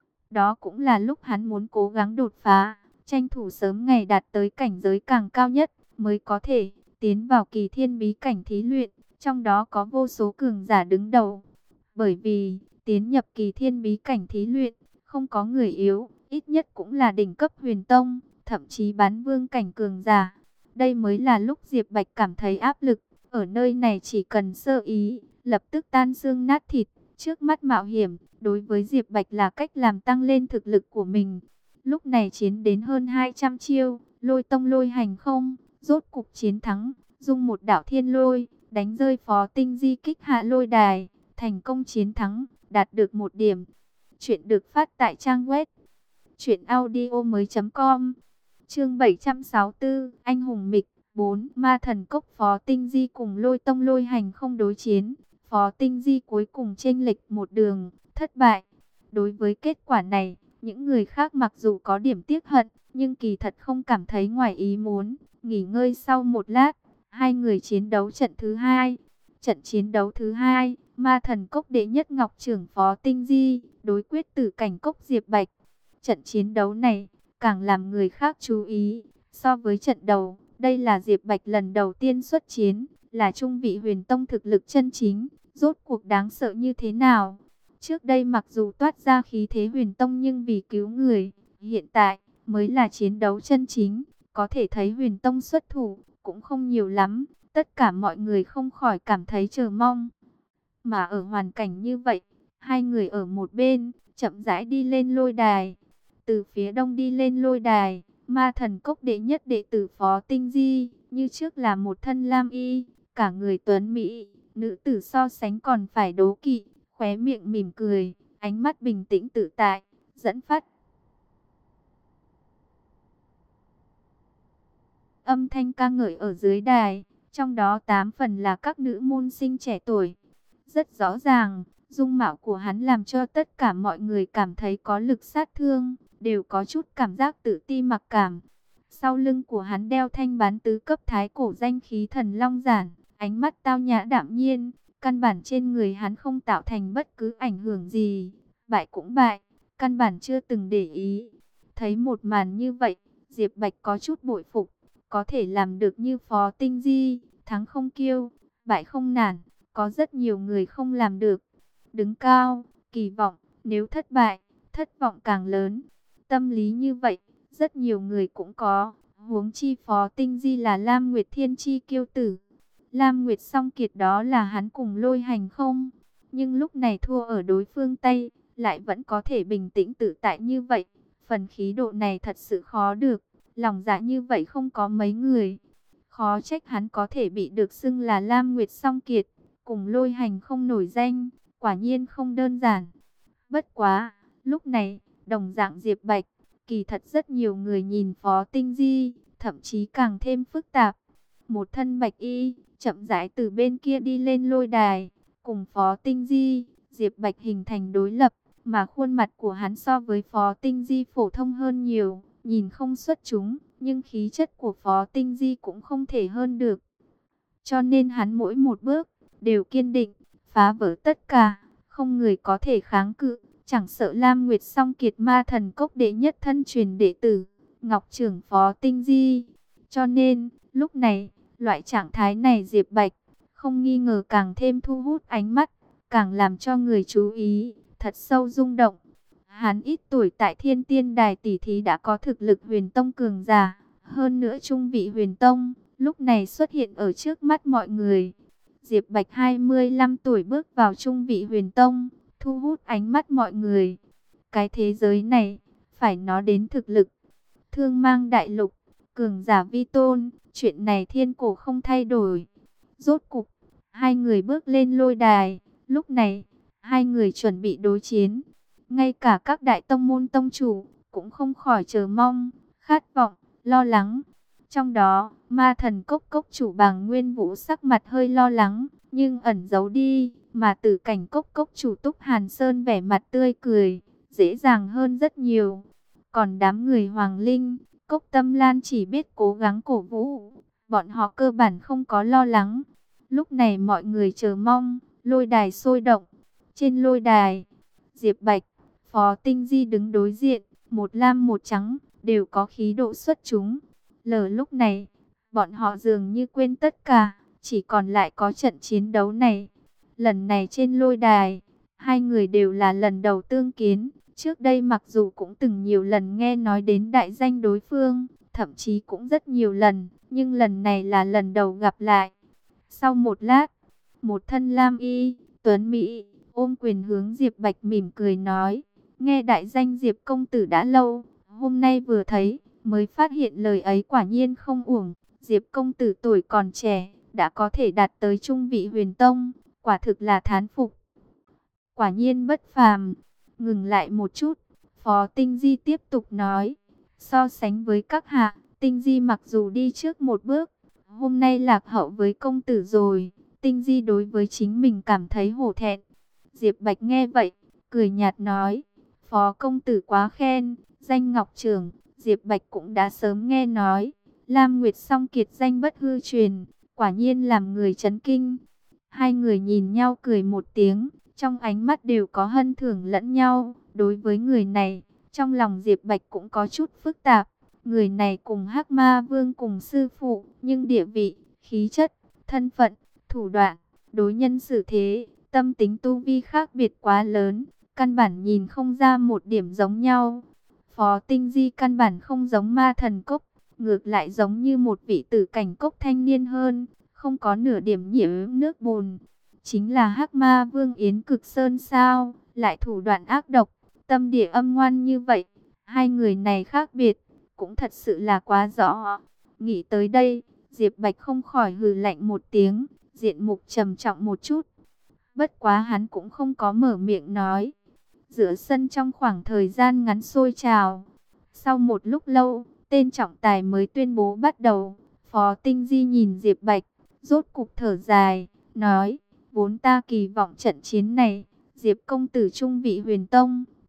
Đó cũng là lúc hắn muốn cố gắng đột phá, tranh thủ sớm ngày đạt tới cảnh giới càng cao nhất, mới có thể tiến vào kỳ thiên bí cảnh thí luyện, trong đó có vô số cường giả đứng đầu. Bởi vì, tiến nhập kỳ thiên bí cảnh thí luyện, không có người yếu, ít nhất cũng là đỉnh cấp huyền tông, thậm chí bán vương cảnh cường giả. Đây mới là lúc Diệp Bạch cảm thấy áp lực, ở nơi này chỉ cần sơ ý, lập tức tan xương nát thịt. Trước mắt mạo hiểm, đối với Diệp Bạch là cách làm tăng lên thực lực của mình. Lúc này chiến đến hơn 200 chiêu, Lôi Tông Lôi Hành Không, rốt cục chiến thắng, dung một đạo thiên lôi, đánh rơi Phó Tinh Di kích hạ lôi đài, thành công chiến thắng, đạt được 1 điểm. Chuyện được phát tại trang web truyệnaudiomoi.com. Chương 764, anh hùng mịch 4, ma thần cốc. Phó Tinh Di cùng Lôi Tông Lôi Hành Không đối chiến. Phó Tinh Di cuối cùng chênh lệch một đường, thất bại. Đối với kết quả này, những người khác mặc dù có điểm tiếc hận, nhưng kỳ thật không cảm thấy ngoài ý muốn. Nghỉ ngơi sau một lát, hai người chiến đấu trận thứ hai. Trận chiến đấu thứ hai, ma thần cốc đệ nhất Ngọc Trưởng Phó Tinh Di, đối quyết Tử Cảnh Cốc Diệp Bạch. Trận chiến đấu này, càng làm người khác chú ý. So với trận đầu, đây là Diệp Bạch lần đầu tiên xuất chiến, là trung vị huyền tông thực lực chân chính. Rốt cuộc đáng sợ như thế nào? Trước đây mặc dù toát ra khí thế huyền tông nhưng vì cứu người, hiện tại mới là chiến đấu chân chính. Có thể thấy huyền tông xuất thủ cũng không nhiều lắm, tất cả mọi người không khỏi cảm thấy chờ mong. Mà ở hoàn cảnh như vậy, hai người ở một bên, chậm rãi đi lên lôi đài. Từ phía đông đi lên lôi đài, ma thần cốc đệ nhất đệ tử Phó Tinh Di, như trước là một thân lam y, cả người tuấn mỹ. Nữ tử so sánh còn phải đố kỵ, khóe miệng mỉm cười, ánh mắt bình tĩnh tự tại, dẫn phát. Âm thanh ca ngợi ở dưới đài, trong đó 8 phần là các nữ môn sinh trẻ tuổi. Rất rõ ràng, dung mạo của hắn làm cho tất cả mọi người cảm thấy có lực sát thương, đều có chút cảm giác tự ti mặc cảm. Sau lưng của hắn đeo thanh bán tứ cấp thái cổ danh khí thần long giản, ánh mắt tao nhã đạm nhiên, căn bản trên người hắn không tạo thành bất cứ ảnh hưởng gì. Bại cũng bại, căn bản chưa từng để ý. Thấy một màn như vậy, Diệp Bạch có chút bội phục, có thể làm được như Phó Tinh Di, thắng không kiêu, bại không nản, có rất nhiều người không làm được. Đứng cao, kỳ vọng, nếu thất bại, thất vọng càng lớn. Tâm lý như vậy, rất nhiều người cũng có, huống chi Phó Tinh Di là Lam Nguyệt Thiên Chi kiêu tử. Lam Nguyệt song kiệt đó là hắn cùng Lôi Hành không, nhưng lúc này thua ở đối phương tay, lại vẫn có thể bình tĩnh tự tại như vậy. Phần khí độ này thật sự khó được, lòng dạ như vậy không có mấy người. Khó trách hắn có thể bị được xưng là Lam Nguyệt song kiệt, cùng Lôi Hành không nổi danh, quả nhiên không đơn giản. Bất quá, lúc này, đồng dạng Diệp Bạch, kỳ thật rất nhiều người nhìn Phó Tinh Di, thậm chí càng thêm phức tạp. Một thân bạch y, chậm rãi từ bên kia đi lên lôi đài, cùng Phó Tinh Di, Diệp Bạch hình thành đối lập, mà khuôn mặt của hắn so với Phó Tinh Di phổ thông hơn nhiều, nhìn không xuất chúng, nhưng khí chất của Phó Tinh Di cũng không thể hơn được. Cho nên hắn mỗi một bước, đều kiên định, phá vỡ tất cả, không người có thể kháng cự, chẳng sợ Lam Nguyệt song kiệt ma thần cốc đệ nhất thân truyền đệ tử, Ngọc trưởng Phó Tinh Di. Cho nên, lúc này, loại trạng thái này Diệp Bạch, không nghi ngờ càng thêm thu hút ánh mắt, càng làm cho người chú ý, thật sâu rung động. Hắn ít tuổi tại Thiên Tiên Đài tỷ thí đã có thực lực Huyền Tông cường giả, hơn nữa trung vị Huyền Tông, lúc này xuất hiện ở trước mắt mọi người. Diệp Bạch 25 tuổi bước vào trung vị Huyền Tông, thu hút ánh mắt mọi người. Cái thế giới này, phải nói đến thực lực. Thương Mang đại lục, cường giả vi tôn, chuyện này thiên cổ không thay đổi. Rốt cục, hai người bước lên lôi đài, lúc này, hai người chuẩn bị đối chiến. Ngay cả các đại tông môn tông chủ, cũng không khỏi chờ mong, khát vọng, lo lắng. Trong đó, ma thần cốc cốc chủ Bàng Nguyên Vũ sắc mặt hơi lo lắng, nhưng ẩn giấu đi, mà Tử Cảnh cốc cốc chủ Túc Hàn Sơn vẻ mặt tươi cười, dễ dàng hơn rất nhiều. Còn đám người Hoàng Linh, Cốc Tâm Lan chỉ biết cố gắng cổ vũ, bọn họ cơ bản không có lo lắng. Lúc này mọi người chờ mong, lôi đài sôi động. Trên lôi đài, Diệp Bạch, Phó Tinh Di đứng đối diện, một lam một trắng, đều có khí độ xuất chúng. Lúc này, bọn họ dường như quên tất cả, chỉ còn lại có trận chiến đấu này. Lần này trên lôi đài, hai người đều là lần đầu tương kiến. Trước đây mặc dù cũng từng nhiều lần nghe nói đến đại danh đối phương, thậm chí cũng rất nhiều lần, nhưng lần này là lần đầu gặp lại. Sau một lát, một thân lam y, tuấn mỹ, ôm quyền hướng Diệp Bạch mỉm cười nói, nghe đại danh Diệp công tử đã lâu, hôm nay vừa thấy, mới phát hiện lời ấy quả nhiên không uổng. Diệp công tử tuổi còn trẻ, đã có thể đạt tới trung vị Huyền Tông, quả thực là thán phục. Quả nhiên bất phàm. Ngừng lại một chút, Phó Tinh Di tiếp tục nói, so sánh với các hạ, Tinh Di mặc dù đi trước một bước, hôm nay lạc hậu với công tử rồi. Tinh Di đối với chính mình cảm thấy hổ thẹn. Diệp Bạch nghe vậy, cười nhạt nói, Phó công tử quá khen, danh Ngọc trưởng, Diệp Bạch cũng đã sớm nghe nói. Lam Nguyệt song kiệt danh bất hư truyền, quả nhiên làm người chấn kinh. Hai người nhìn nhau cười một tiếng, trong ánh mắt đều có hân thưởng lẫn nhau. Đối với người này, trong lòng Diệp Bạch cũng có chút phức tạp. Người này cùng Hắc Ma Vương cùng sư phụ, nhưng địa vị, khí chất, thân phận, thủ đoạn, đối nhân xử thế, tâm tính tu vi khác biệt quá lớn, căn bản nhìn không ra một điểm giống nhau. Phó Tinh Di căn bản không giống ma thần cốc, ngược lại giống như một vị tử cảnh cốc thanh niên hơn, không có nửa điểm nhiễm nước bùn. Chính là Hắc Ma Vương Yến Cực Sơn sao, lại thủ đoạn ác độc, tâm địa âm ngoan như vậy. Hai người này khác biệt, cũng thật sự là quá rõ. Nghĩ tới đây, Diệp Bạch không khỏi hừ lạnh một tiếng, diện mục trầm trọng một chút. Bất quá hắn cũng không có mở miệng nói. Giữa sân trong khoảng thời gian ngắn sôi trào. Sau một lúc lâu, tên trọng tài mới tuyên bố bắt đầu. Phó Tinh Di nhìn Diệp Bạch, rốt cục thở dài, nói, vốn ta kỳ vọng trận chiến này, Diệp công tử trung vị Huyền Tông,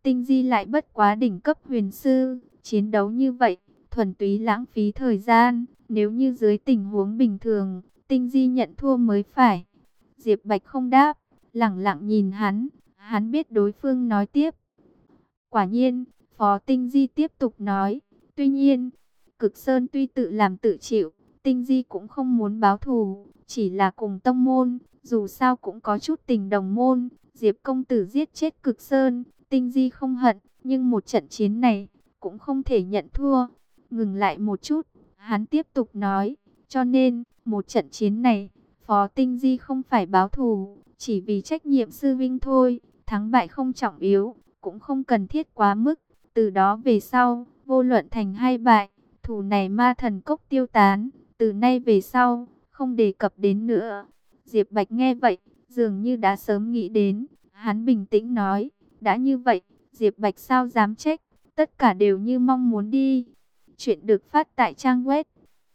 Tinh Di lại bất quá đỉnh cấp huyền sư, chiến đấu như vậy, thuần túy lãng phí thời gian, nếu như dưới tình huống bình thường, Tinh Di nhận thua mới phải. Diệp Bạch không đáp, lẳng lặng nhìn hắn biết đối phương nói tiếp. Quả nhiên, Phó Tinh Di tiếp tục nói, tuy nhiên, Cực Sơn tuy tự làm tự chịu, Tinh Di cũng không muốn báo thù, chỉ là cùng tông môn, dù sao cũng có chút tình đồng môn. Diệp công tử giết chết Cực Sơn, Tinh Di không hận, nhưng một trận chiến này cũng không thể nhận thua. Ngừng lại một chút, hắn tiếp tục nói, cho nên, một trận chiến này, Phó Tinh Di không phải báo thù, chỉ vì trách nhiệm sư vinh thôi, thắng bại không trọng yếu, cũng không cần thiết quá mức. Từ đó về sau, vô luận thành hay bại, thù này Ma Thần Cốc tiêu tán, từ nay về sau, không đề cập đến nữa. Diệp Bạch nghe vậy, dường như đã sớm nghĩ đến, hắn bình tĩnh nói, đã như vậy, Diệp Bạch sao dám trách, tất cả đều như mong muốn đi. Chuyện được phát tại trang web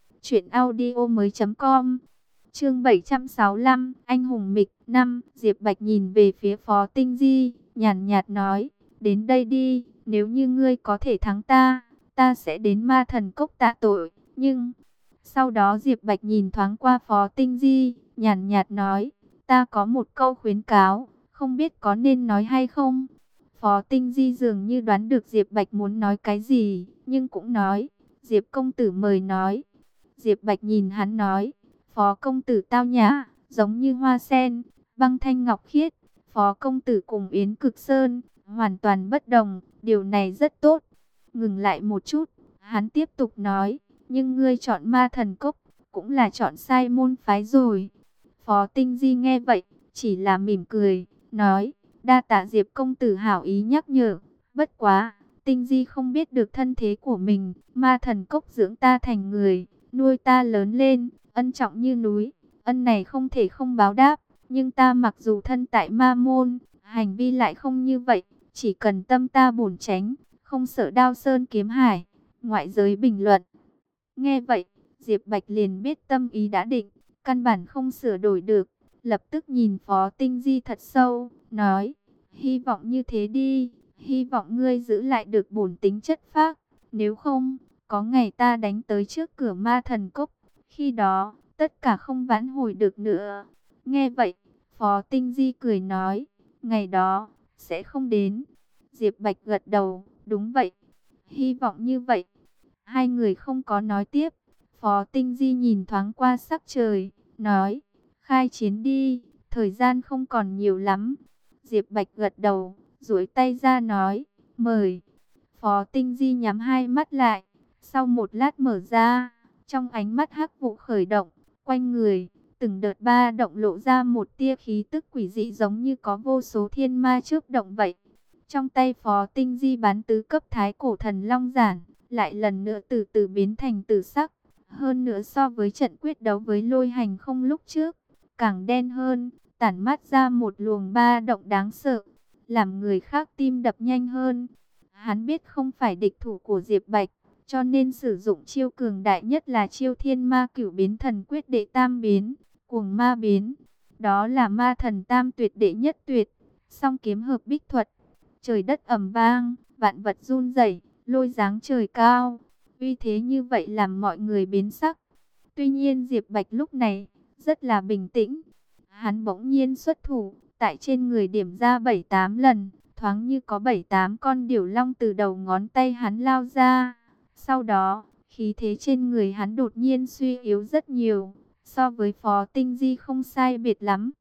truyệnaudiomoi.com. Chương 765, anh hùng mịch 5. Diệp Bạch nhìn về phía Phó Tinh Di, nhàn nhạt nói, đến đây đi, nếu như ngươi có thể thắng ta, ta sẽ đến Ma Thần Cốc tạ tội, nhưng... Sau đó Diệp Bạch nhìn thoáng qua Phó Tinh Di, nhàn nhạt nói, ta có một câu khuyến cáo, không biết có nên nói hay không. Phó Tinh Di dường như đoán được Diệp Bạch muốn nói cái gì, nhưng cũng nói, Diệp công tử mời nói. Diệp Bạch nhìn hắn nói, Phó công tử tao nhã, giống như hoa sen, băng thanh ngọc khiết. Phó công tử cùng Yến Cực Sơn, hoàn toàn bất đồng, điều này rất tốt. Ngừng lại một chút, hắn tiếp tục nói, nhưng ngươi chọn Ma Thần Cốc, cũng là chọn sai môn phái rồi. Phó Tinh Di nghe vậy, chỉ là mỉm cười, nói, đa tạ Diệp công tử hảo ý nhắc nhở, bất quá, Tinh Di không biết được thân thế của mình, Ma Thần Cốc dưỡng ta thành người, nuôi ta lớn lên, ân trọng như núi, ân này không thể không báo đáp, nhưng ta mặc dù thân tại ma môn, hành vi lại không như vậy, chỉ cần tâm ta bổn tránh, không sợ đao sơn kiếm hải. Ngoại giới bình luận. Nghe vậy, Diệp Bạch liền biết tâm ý đã định, căn bản không sửa đổi được, lập tức nhìn Phó Tinh Di thật sâu, nói, hy vọng như thế đi, hy vọng ngươi giữ lại được bổn tính chất phác, nếu không, có ngày ta đánh tới trước cửa Ma Thần Cốc, khi đó, tất cả không vãn hồi được nữa. Nghe vậy, Phó Tinh Di cười nói, ngày đó, sẽ không đến. Diệp Bạch gật đầu, đúng vậy, hy vọng như vậy. Hai người không có nói tiếp. Phó Tinh Di nhìn thoáng qua sắc trời, nói, khai chiến đi, thời gian không còn nhiều lắm. Diệp Bạch gật đầu, duỗi tay ra nói, mời. Phó Tinh Di nhắm hai mắt lại, sau một lát mở ra, trong ánh mắt hắc vụ khởi động, quanh người, từng đợt ba động lộ ra một tia khí tức quỷ dị giống như có vô số thiên ma chớp động vậy. Trong tay Phó Tinh Di bán tứ cấp thái cổ thần long giản, lại lần nữa từ từ biến thành tử sắc. Hơn nữa so với trận quyết đấu với Lôi Hành Không lúc trước, càng đen hơn, tản mát ra một luồng ba động đáng sợ, làm người khác tim đập nhanh hơn. Hắn biết không phải địch thủ của Diệp Bạch, cho nên sử dụng chiêu cường đại nhất là chiêu Thiên Ma Cửu Biến Thần Quyết đệ tam biến, Cuồng Ma biến. Đó là ma thần tam tuyệt đệ nhất tuyệt, song kiếm hợp bích thuật. Trời đất ầm vang, vạn vật run rẩy, lôi giáng trời cao. Uy thế như vậy làm mọi người biến sắc. Tuy nhiên Diệp Bạch lúc này rất là bình tĩnh. Hắn bỗng nhiên xuất thủ, tại trên người điểm ra 7-8 lần, thoáng như có 7-8 con điểu long từ đầu ngón tay hắn lao ra. Sau đó, khí thế trên người hắn đột nhiên suy yếu rất nhiều, so với Phó Tinh Di không sai biệt lắm.